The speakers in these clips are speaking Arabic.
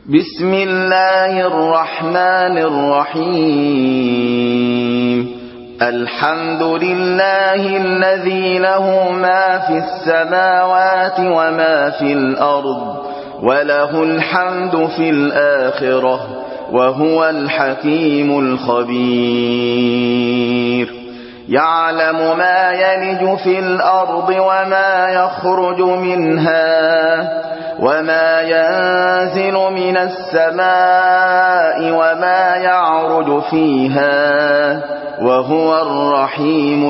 بسم الله الرحمن الرحيم. الحمد لله الذي له ما في السماوات وما في الأرض وله الحمد في الآخرة وهو الحكيم الخبير. يعلم ما يلج في الأرض وما يخرج منها وما ينزل من السماء وما يعرج فيها وهو الرحيم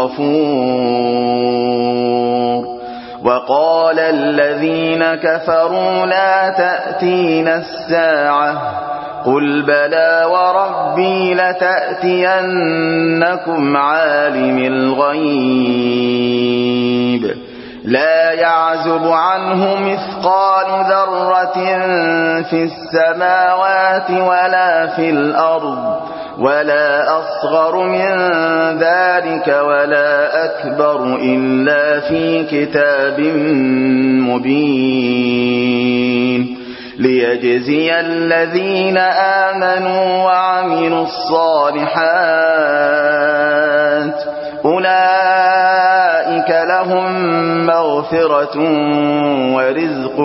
الغفور. وقال الذين كفروا لا تأتينا الساعة قل بلى وربي لتأتينكم عالم الغيب لا يعزب عنه مثقال ذرة في السماوات ولا في الأرض ولا أصغر من ذلك ولا أكبر إلا في كتاب مبين ليجزي الذين آمنوا وعملوا الصالحات أولئك لهم مغفرة ورزق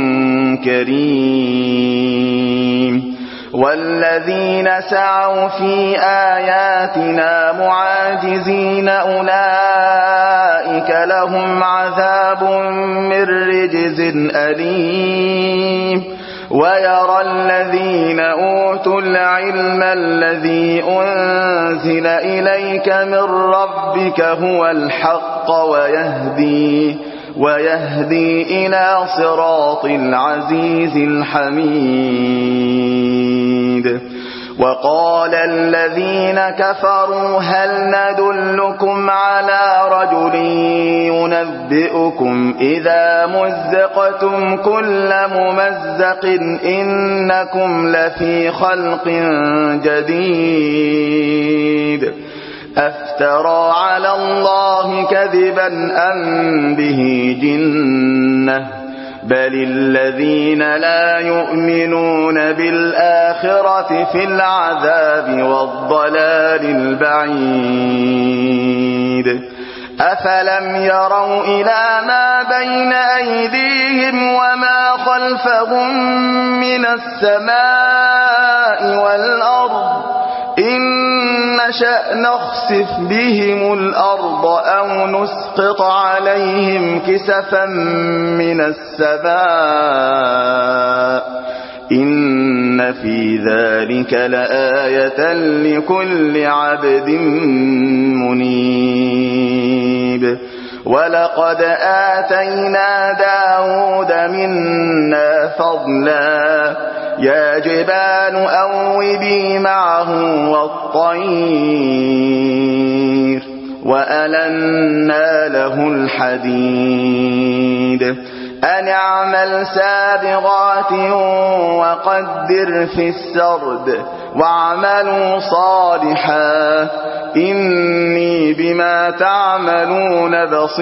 كريم. والذين سعوا في آياتنا معاجزين أولئك لهم عذاب من رجز أليم. ويرى الذين أوتوا العلم الذي أنزل إليك من ربك هو الحق ويهدي إلى صراط العزيز الحميد. وقال الذين كفروا هل ندلكم على رجل ينبئكم إذا مزقتم كل ممزق إنكم لفي خلق جديد أفترى على الله كذبا أم به جنة بل الذين لا يؤمنون بالآخرة في العذاب والضلال البعيد. أفلم يروا إلى ما بين أيديهم وما خلفهم من السماء والأرض إن نشأ نخسف بهم الأرض أو نسقط عليهم كسفا من السماء إن في ذلك لآية لكل عبد منيب. ولقد آتينا داود منا فضلا يا جبال أوبي معه والطير وألنا له الحديد أن اعمل سابغات وقدر في السرد واعملوا صالحا إني بما تعملون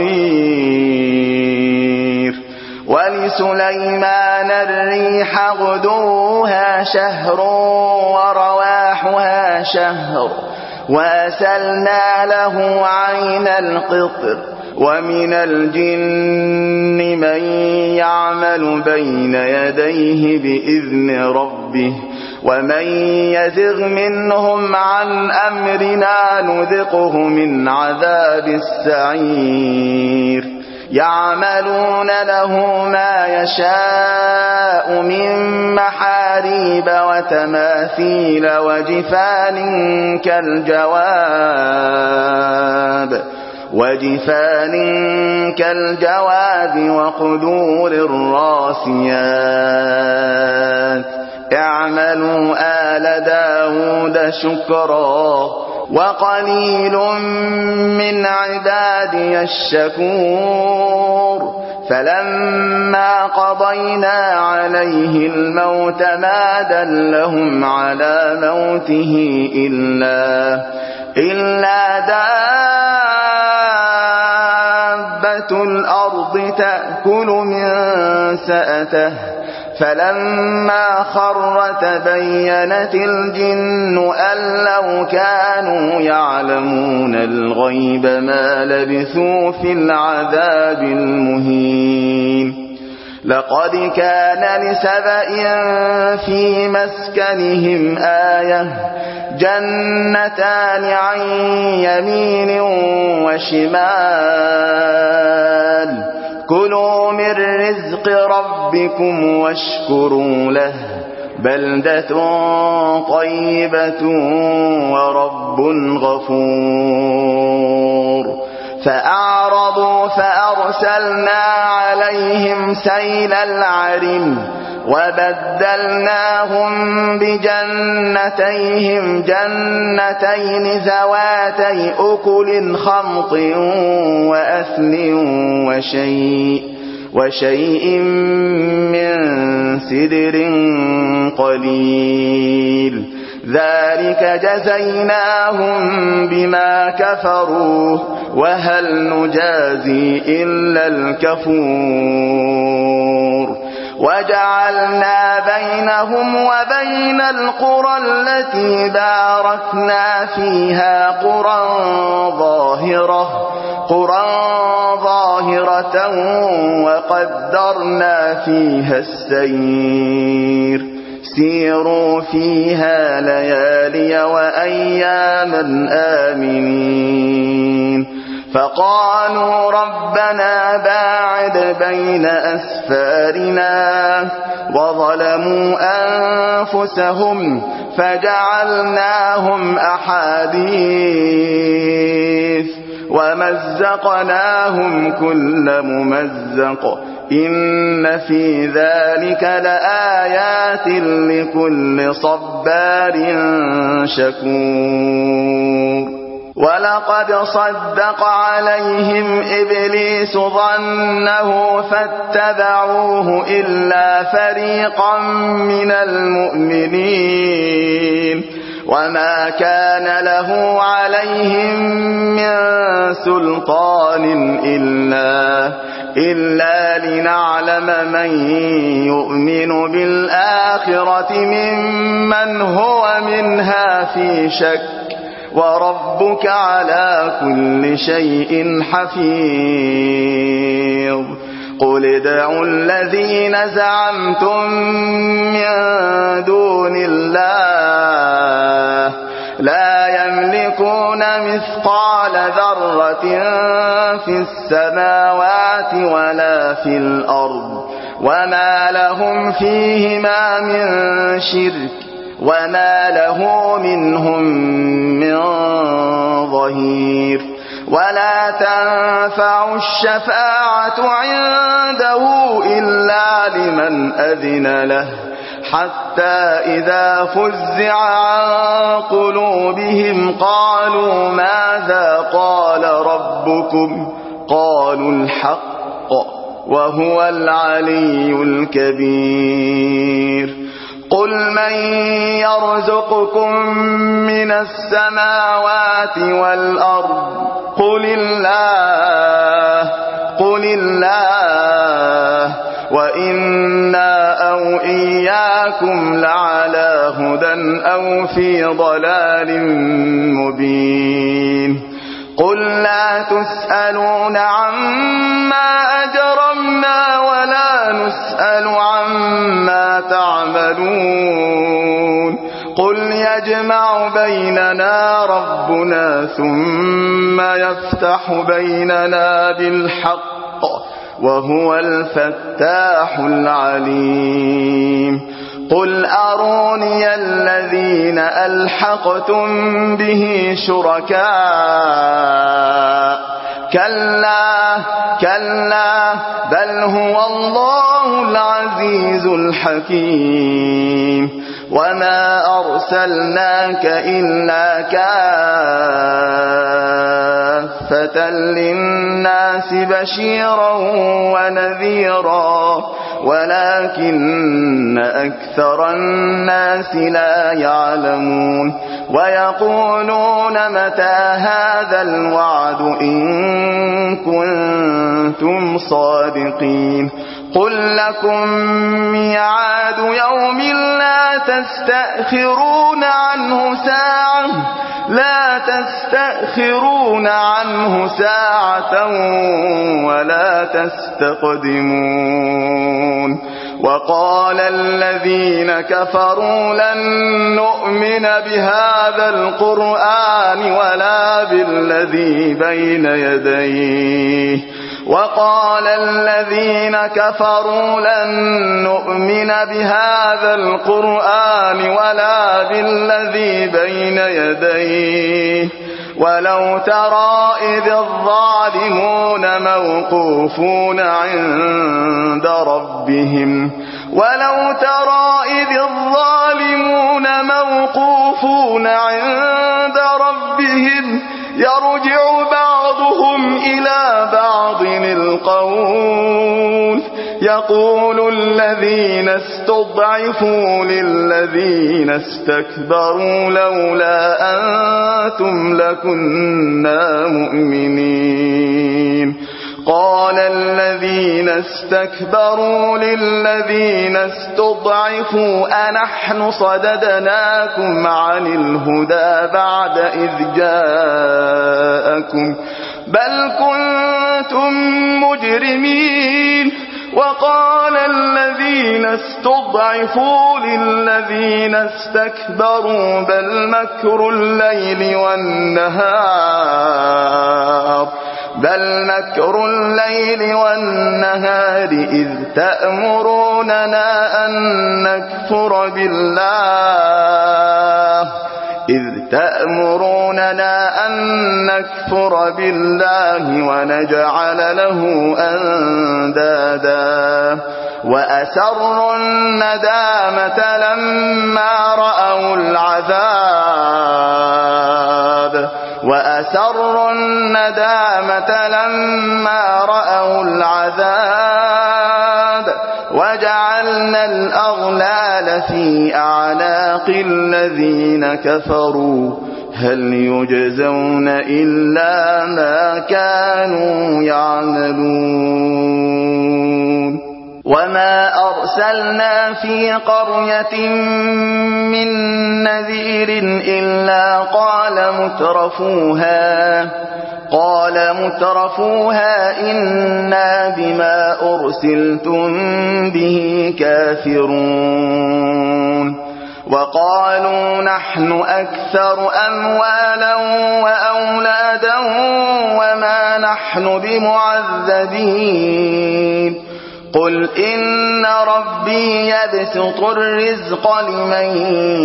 بصير. ولسليمان الريح غدوها شهر ورواحها شهر وأسلنا له عين القطر ومن الجن من يعمل بين يديه بإذن ربه ومن يزغ منهم عن أمرنا نذقه من عذاب السعير. يعملون له ما يشاء من محاريب وتماثيل وجفان كالجواب وقدور الراسيات اعملوا آل داود شكرا وقليل من عبادي الشكور. فلما قضينا عليه الموت ما دلهم على موته إلا دابة الأرض تأكل من سأته فلما خر تبينت الجن أن لو كانوا يعلمون الغيب ما لبثوا في العذاب المهين لقد كان لسبإ في مسكنهم آية جنتان عن يمين وشمال كلوا من رزق ربكم واشكروا له بلدة طيبة ورب غفور فأعرضوا فأرسلنا عليهم سيل العرم وبدلناهم بجنتيهم جنتين ذواتي أكل خمط وأثل وشيء من سدر قليل ذلك جزيناهم بما كفروا وهل نجازي إلا الكفور وجعلنا بينهم وبين القرى التي باركنا فيها قرى ظاهرة وقدرنا فيها السير سيروا فيها ليالي وأياما آمنين فقالوا ربنا باعد بين أسفارنا وظلموا أنفسهم فجعلناهم أحاديث ومزقناهم كل ممزق إن في ذلك لآيات لكل صبار شكور ولقد صدق عليهم إبليس ظنه فاتبعوه إلا فريقا من المؤمنين وما كان له عليهم من سلطان إلا لنعلم من يؤمن بالآخرة ممن هو منها في شك وربك على كل شيء حفيظ قل ادعوا الذين زعمتم من دون الله لا يملكون مثقال ذرة في السماوات ولا في الأرض وما لهم فيهما من شرك وما له منهم من ظهير ولا تنفع الشفاعة عنده إلا لمن أذن له حتى إذا فزع عن قلوبهم قالوا ماذا قال ربكم قالوا الحق وهو العلي الكبير قل من يرزقكم من السماوات والأرض قل الله وإنا أو إياكم لعلى هدى أو في ضلال مبين قل لا تسألون عما أجرمنا ولا نسأل عما تعملون قل يجمع بيننا ربنا ثم يفتح بيننا بالحق وهو الفتاح العليم قل أروني الذين ألحقتم به شركاء كلا بل هو الله العزيز الحكيم وما أرسلناك إلا كافة للناس بشيرا ونذيرا ولكن أكثر الناس لا يعلمون ويقولون متى هذا الوعد إن كنتم صادقين قل لكم ميعاد يوم لا تستأخرون عنه ساعة ولا تستقدمون وقال الذين كفروا لن نؤمن بهذا القرآن ولا بالذي بين يديه وقال الذين كفروا لن نؤمن بهذا القرآن ولا بالذي بين يديه ولو ترى إذ الظالمون موقوفون عند ربهم يرجع بعضهم إلى بعض القول يقول الذين استضعفوا للذين استكبروا لولا أنتم لكنا مؤمنين قال الذين استكبروا للذين استضعفوا أنحن صددناكم عن الهدى بعد إذ جاءكم بل كنتم مجرمين وقال الذين استضعفوا للذين استكبروا بل مكر الليل والنهار إذ تأمروننا أن نكفر بالله ونجعل له أندادا وأسروا الندامة لما رأوا العذاب وجعلنا الأغلال في أعناق الذين كفروا هل يجزون إلا ما كانوا يعملون وما أرسلنا في قرية من نذير إلا قال مترفوها إنا بما أرسلتم به كافرون وقالوا نحن أكثر أموالا وأولادا وما نحن بمعذبين قل إن ربي يبسط الرزق لمن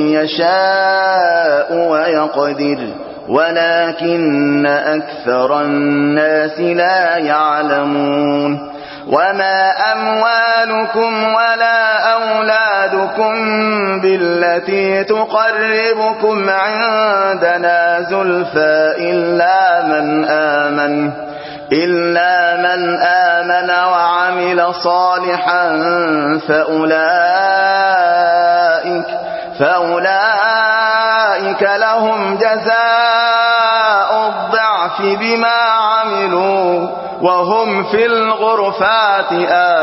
يشاء ويقدر ولكن أكثر الناس لا يعلمون وما أموالكم ولا أولادكم بالتي تقربكم عندنا زلفى إلا من آمن وعمل صالحا فأولئك لهم جزاء الضعف بما عملوا وهم في الغرفات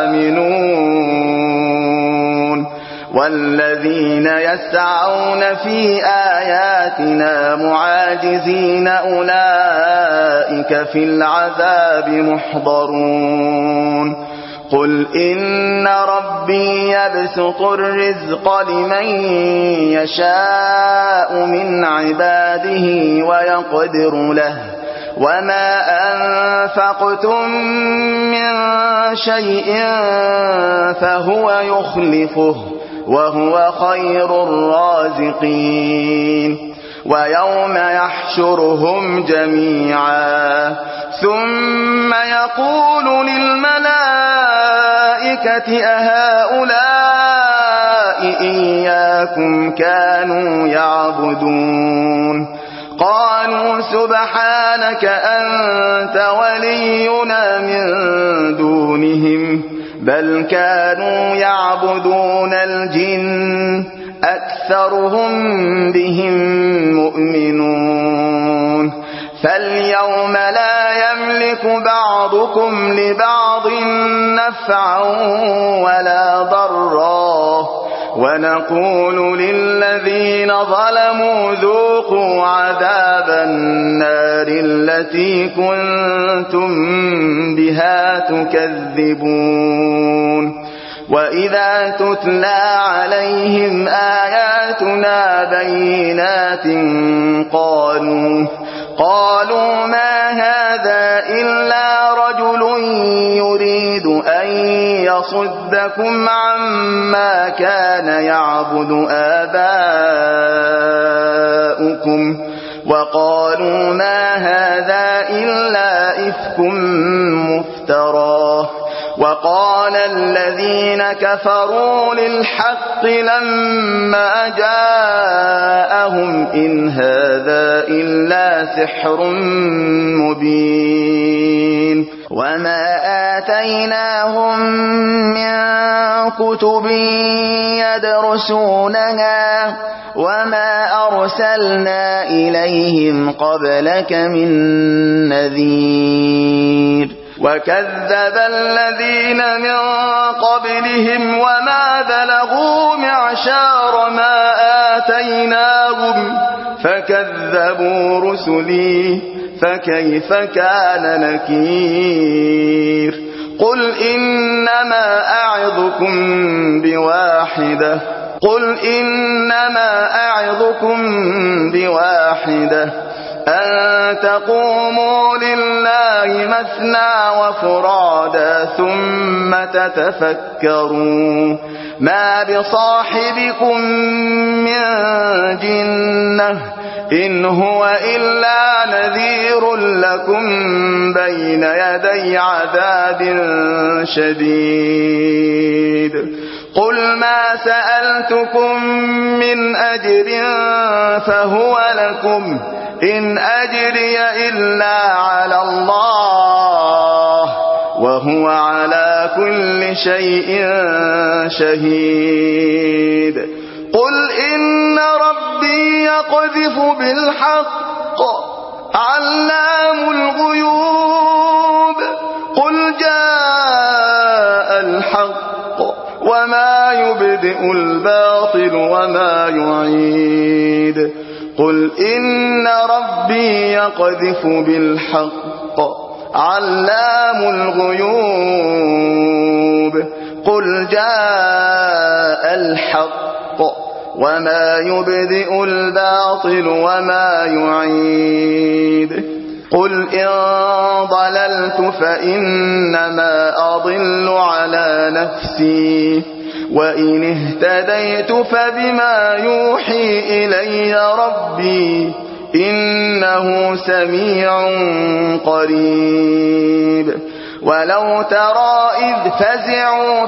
آمنون والذين يسعون في آياتنا معاجزين أولئك في العذاب محضرون قل إن ربي يبسط الرزق لمن يشاء من عباده ويقدر له وما أنفقتم من شيء فهو يخلفه وهو خير الرازقين ويوم يحشرهم جميعا ثم يقول للملائكة أهؤلاء إياكم كانوا يعبدون قالوا سبحانك أنت ولينا من دونهم بل كانوا يعبدون الجن أكثرهم بهم مؤمنون فاليوم لا يملك بعضكم لبعض نفعا ولا ضرا ونقول للذين ظلموا ذوقوا عذاب النار التي كنتم بها تكذبون وإذا تتلى عليهم آياتنا بينات قالوا ما هذا إلا رجل يريد أن يصدكم عما كان يعبد آباؤكم وقالوا ما هذا إلا إفك مفترى وقال الذين كفروا للحق لما جاءهم إن هذا إلا سحر مبين وما آتيناهم من كتب يدرسونها وما أرسلنا إليهم قبلك من نذير وكذب الذين من قبلهم وما بلغوا معشار ما آتيناهم فكذبوا رسلي فكيف كان نكير قل إنما أعظكم بواحدة أن تقوموا لله مثنى وفرادا ثم تتفكروا ما بصاحبكم من جنة إن هو إلا نذير لكم بين يدي عذاب شديد قل ما سألتكم من أجر فهو لكم إن أجري إلا على الله وهو على كل شيء شهيد قل إن ربي يقذف بالحق علام الغيوب قل جاء الحق وما يبدئ الباطل وما يعيد قل إن ربي يقذف بالحق علام الغيوب قل جاء الحق وما يبدئ الباطل وما يعيد قل إن ضللت فإنما أضل على نفسي وإن اهتديت فبما يوحي إلي ربي إنه سميع قريب ولو ترى إذ فزعوا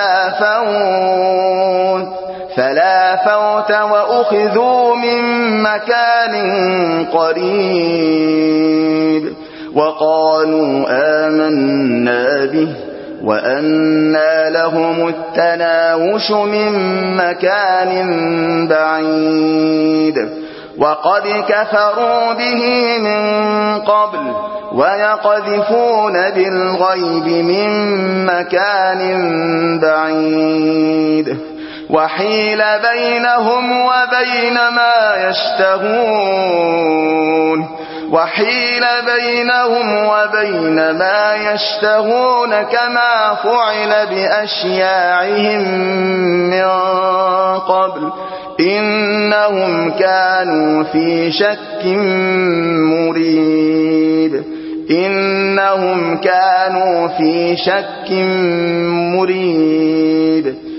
فلا فوت وأخذوا من مكان قريب وقالوا آمنا به وأنى لهم التناوش من مكان بعيد وقد كفروا به من قبل ويقذفون بالغيب من مكان بعيد وحيل بينهم وبين ما يشتهون كما فعل بأشياعهم من قبل إنهم كانوا في شك مريب